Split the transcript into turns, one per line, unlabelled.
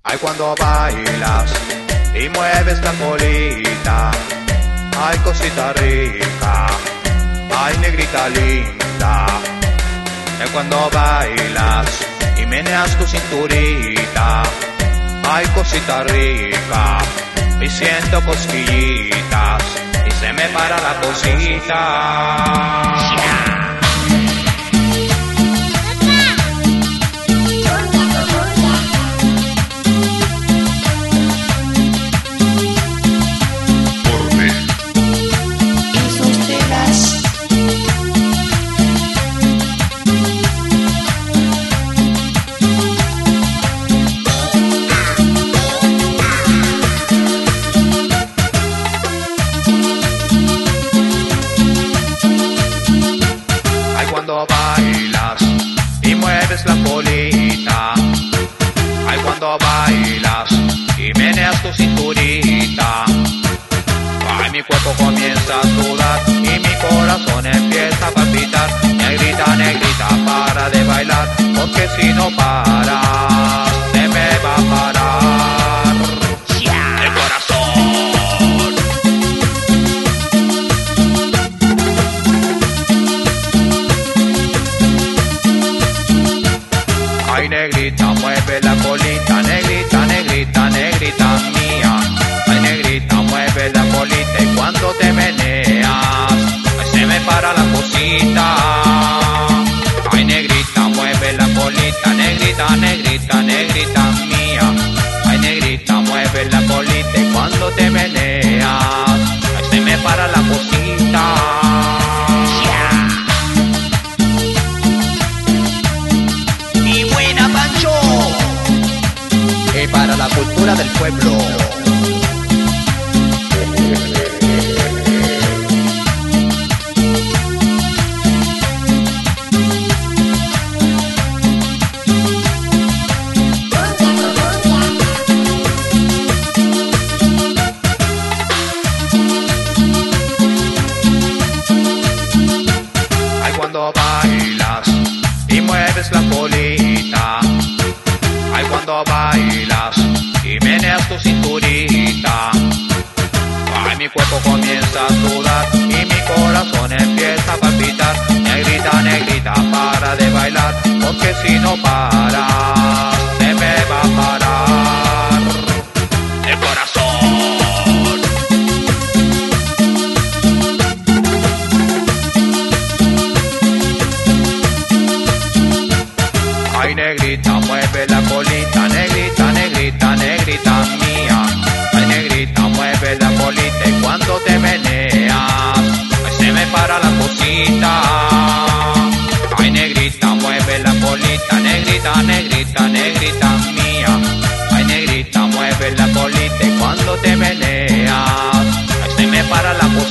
Ay, cuando bailas y mueves la colita, ay, cosita rica, ay, negrita linda. Ay, cuando bailas y meneas tu cinturita, ay, cosita rica, y siento cosquillitas y se me para la cosita. Cuando bailas y mueves la colita, ay, cuando bailas y meneas tu cinturita, ay, mi cuerpo comienza a sudar y mi corazón empieza a palpitar. Negrita, negrita, para de bailar, porque si no paras, se me va a parar el corazón. Ay, negrita, mueve la colita, negrita, negrita, negrita mía. Ay, negrita, mueve la colita y cuando te meneas, ay, se me para la cosita. Ay, negrita, mueve la colita, negrita, negrita, negrita mía. Ay, negrita, mueve la colita y cuando te meneas, ay, se me para la cosita. Para la cultura del pueblo. Ay, cuando bailas y mueves la colita, ay, cuando bailas y meneas tu cinturita, ay, mi cuerpo comienza a sudar y mi corazón empieza a palpitar. Negrita, negrita, para de bailar, porque si no paras, se me va a parar el corazón. Ay, negrita, mueve la colita, negrita, negrita, negrita mía. Ay, negrita, mueve la colita y cuando te meneas, ay, se me para la cosita. Ay, negrita, mueve la colita, negrita, negrita, negrita mía. Ay, negrita, mueve la colita y cuando te meneas, ay, se me para la cosita.